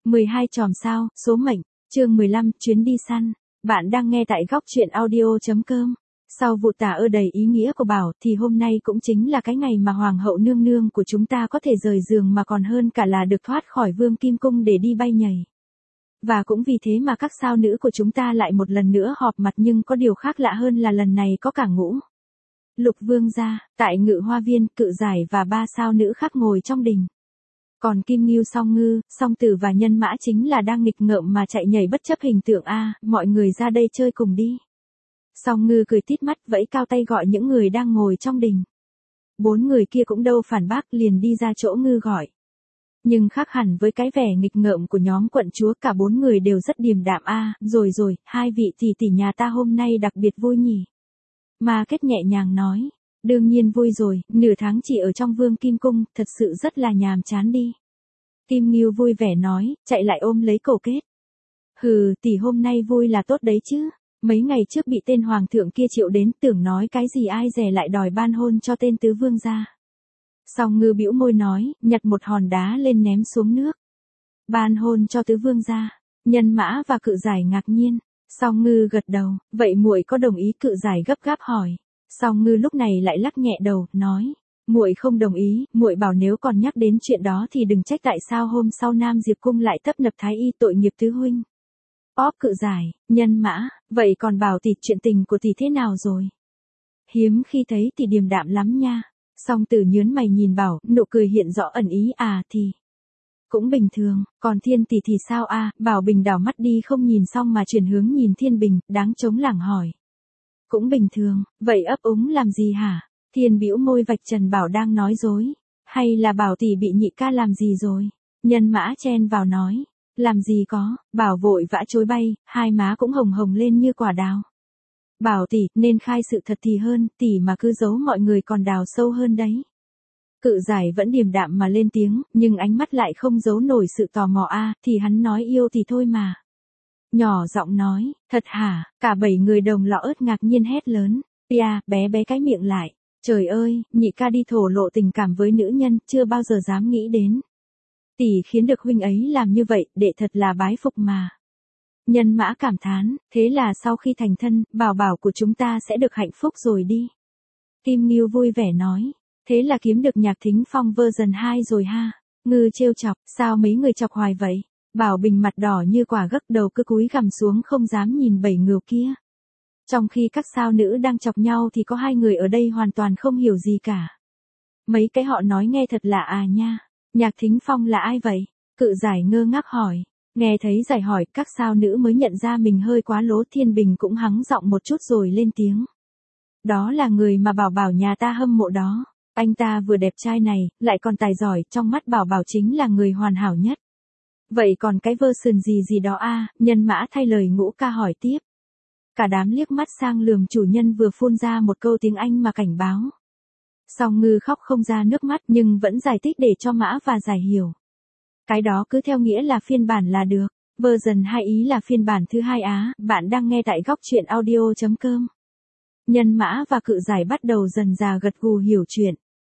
12 chòm sao, số mệnh, chương 15, chuyến đi săn. Bạn đang nghe tại góc truyện audio.com. Sau vụ tà ơ đầy ý nghĩa của Bảo thì hôm nay cũng chính là cái ngày mà Hoàng hậu nương nương của chúng ta có thể rời giường mà còn hơn cả là được thoát khỏi Vương Kim Cung để đi bay nhảy. Và cũng vì thế mà các sao nữ của chúng ta lại một lần nữa họp mặt, nhưng có điều khác lạ hơn là lần này có cả Ngũ Lục Vương gia, tại Ngự Hoa Viên, Cự Giải và 3 sao nữ khác ngồi trong đình. Còn Kim Ngưu, Song Ngư, Song Tử và Nhân Mã chính là đang nghịch ngợm mà chạy nhảy bất chấp hình tượng mọi người ra đây chơi cùng đi. Song Ngư cười tít mắt vẫy cao tay gọi những người đang ngồi trong đình. 4 người kia cũng đâu phản bác, liền đi ra chỗ Ngư gọi. Nhưng khác hẳn với cái vẻ nghịch ngợm của nhóm quận chúa, cả 4 người đều rất điềm đạm. Rồi, hai vị tỷ tỷ nhà ta hôm nay đặc biệt vui nhỉ? Ma Kết nhẹ nhàng nói. Đương nhiên vui rồi, nửa tháng chỉ ở trong Vương Kim Cung, thật sự rất là nhàm chán đi. Kim Ngưu vui vẻ nói, chạy lại ôm lấy cổ Kết. Hừ, tỷ hôm nay vui là tốt đấy chứ. Mấy ngày trước bị tên hoàng thượng kia triệu đến, tưởng nói cái gì ai dè lại đòi ban hôn cho tên tứ vương gia. Song Ngư bĩu môi nói, nhặt một hòn đá lên ném xuống nước. Ban hôn cho tứ vương gia. Nhân Mã và Cự Giải ngạc nhiên. Song Ngư gật đầu, vậy muội có đồng ý? Cự Giải gấp gáp hỏi. Song Ngư lúc này lại lắc nhẹ đầu, nói, muội không đồng ý. Muội bảo nếu còn nhắc đến chuyện đó thì đừng trách tại sao hôm sau Nam Diệp Cung lại tấp nập thái y, tội nghiệp tứ huynh. Cự Giải, Nhân Mã, vậy còn Bảo tỷ, chuyện tình của tỷ thế nào rồi? Hiếm khi thấy tỷ điềm đạm lắm nha. Song Tử nhớn mày nhìn Bảo, nụ cười hiện rõ ẩn ý. Thì cũng bình thường. Còn Thiên tỷ thì sao? Bảo Bình đảo mắt đi không nhìn xong mà chuyển hướng nhìn Thiên Bình, đáng trống lảng hỏi. Cũng bình thường, vậy ấp úng làm gì hả? Thiên bĩu môi vạch trần Bảo đang nói dối. Hay là Bảo tỷ bị nhị ca làm gì rồi? Nhân Mã chen vào nói. Làm gì có? Bảo vội vã chối bay, hai má cũng hồng hồng lên như quả đào. Bảo tỷ, nên khai sự thật thì hơn, tỷ mà cứ giấu mọi người còn đào sâu hơn đấy. Cự Giải vẫn điềm đạm mà lên tiếng, nhưng ánh mắt lại không giấu nổi sự tò mò. Thì hắn nói yêu thì thôi mà. Nhỏ giọng nói, thật hả? Cả 7 người đồng lọ ớt ngạc nhiên hét lớn. Bé cái miệng lại. Trời ơi, nhị ca đi thổ lộ tình cảm với nữ nhân, chưa bao giờ dám nghĩ đến. Tỷ khiến được huynh ấy làm như vậy, đệ thật là bái phục mà. Nhân Mã cảm thán, thế là sau khi thành thân, Bảo của chúng ta sẽ được hạnh phúc rồi đi. Kim Ngưu vui vẻ nói, thế là kiếm được Nhạc Thính Phong version 2 rồi ha. Ngư trêu chọc, sao mấy người chọc hoài vậy? Bảo Bình mặt đỏ như quả gấc, đầu cứ cúi gằm xuống không dám nhìn 7 ngưu kia. Trong khi các sao nữ đang chọc nhau thì có 2 người ở đây hoàn toàn không hiểu gì cả. Mấy cái họ nói nghe thật lạ nha. Nhạc Thính Phong là ai vậy? Cự Giải ngơ ngác hỏi. Nghe thấy Giải hỏi, các sao nữ mới nhận ra mình hơi quá lố. Thiên Bình cũng hắng giọng một chút rồi lên tiếng. Đó là người mà Bảo nhà ta hâm mộ đó. Anh ta vừa đẹp trai này, lại còn tài giỏi, trong mắt Bảo chính là người hoàn hảo nhất. Vậy còn cái version gì đó? Nhân Mã thay lời Ngũ ca hỏi tiếp. Cả đám liếc mắt sang lườm chủ nhân vừa phun ra một câu tiếng Anh mà cảnh báo. Song Ngư khóc không ra nước mắt nhưng vẫn giải thích để cho Mã và Giải hiểu. Cái đó cứ theo nghĩa là phiên bản là được. Version 2 ý là phiên bản thứ 2 Bạn đang nghe tại góc truyện audio.com. Nhân Mã và Cự Giải bắt đầu dần dà gật gù hiểu chuyện.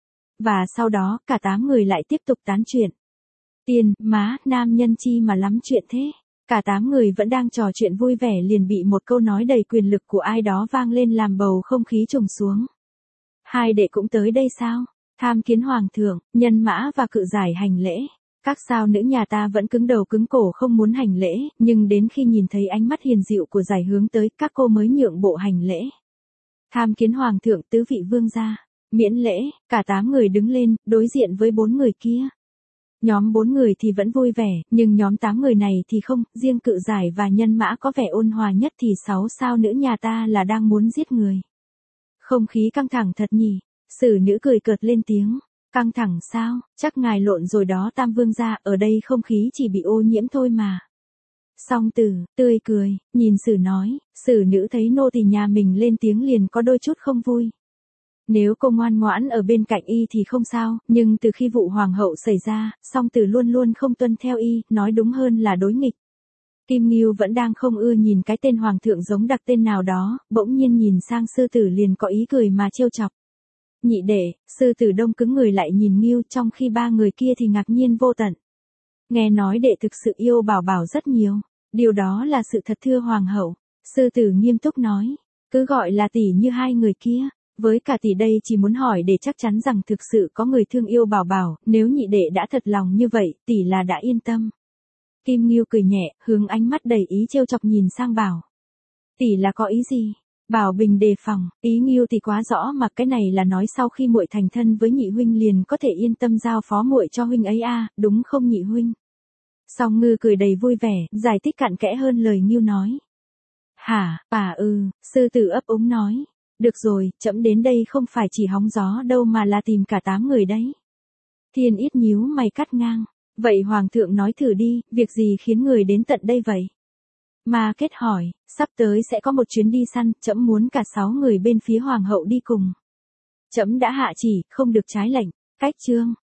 Và sau đó, cả 8 người lại tiếp tục tán chuyện. Tiền, má, nam nhân chi mà lắm chuyện thế. Cả 8 người vẫn đang trò chuyện vui vẻ liền bị một câu nói đầy quyền lực của ai đó vang lên làm bầu không khí trùng xuống. Hai đệ cũng tới đây sao? Tham kiến hoàng thượng. Nhân Mã và Cự Giải hành lễ. Các sao nữ nhà ta vẫn cứng đầu cứng cổ không muốn hành lễ, nhưng đến khi nhìn thấy ánh mắt hiền dịu của Giải hướng tới, các cô mới nhượng bộ hành lễ. Tham kiến hoàng thượng, tứ vị vương gia. Miễn lễ. Cả 8 người đứng lên, đối diện với 4 người kia. Nhóm 4 người thì vẫn vui vẻ, nhưng nhóm 8 người này thì không, riêng Cự Giải và Nhân Mã có vẻ ôn hòa nhất thì 6 sao nữ nhà ta là đang muốn giết người. Không khí căng thẳng thật nhỉ? Sử nữ cười cợt lên tiếng. Căng thẳng sao? Chắc ngài lộn rồi đó Tam vương gia, ở đây không khí chỉ bị ô nhiễm thôi mà. Song Tử, tươi cười, nhìn Sử nói, Sử nữ thấy nô tỳ nhà mình lên tiếng liền có đôi chút không vui. Nếu cô ngoan ngoãn ở bên cạnh y thì không sao, nhưng từ khi vụ hoàng hậu xảy ra, Song Tử luôn luôn không tuân theo y, nói đúng hơn là đối nghịch. Kim Ngưu vẫn đang không ưa nhìn cái tên hoàng thượng giống đặc tên nào đó, bỗng nhiên nhìn sang Sư Tử liền có ý cười mà trêu chọc. Nhị đệ, Sư Tử đông cứng người lại nhìn Ngưu, trong khi 3 người kia thì ngạc nhiên vô tận. Nghe nói đệ thực sự yêu Bảo Bảo rất nhiều. Điều đó là sự thật thưa hoàng hậu. Sư tử nghiêm túc nói. Cứ gọi là tỷ như hai người kia. Với cả tỷ đây chỉ muốn hỏi để chắc chắn rằng thực sự có người thương yêu Bảo Bảo, nếu nhị đệ đã thật lòng như vậy, tỷ là đã yên tâm. Kim Ngưu cười nhẹ, hướng ánh mắt đầy ý trêu chọc nhìn sang Bảo. Tỷ là có ý gì? Bảo Bình đề phòng, ý Ngưu thì quá rõ mà cái này là nói sau khi muội thành thân với nhị huynh liền có thể yên tâm giao phó muội cho huynh ấy à, đúng không nhị huynh? Song Ngư cười đầy vui vẻ, giải thích cặn kẽ hơn lời Ngưu nói. Hả, sư tử ấp úng nói. Được rồi, trẫm đến đây không phải chỉ hóng gió đâu mà là tìm cả 8 người đấy. Thiên Yết nhíu mày cắt ngang. Vậy hoàng thượng nói thử đi, việc gì khiến người đến tận đây vậy? Ma Kết hỏi, sắp tới sẽ có một chuyến đi săn, trẫm muốn cả 6 người bên phía hoàng hậu đi cùng. Trẫm đã hạ chỉ, không được trái lệnh. Cách chương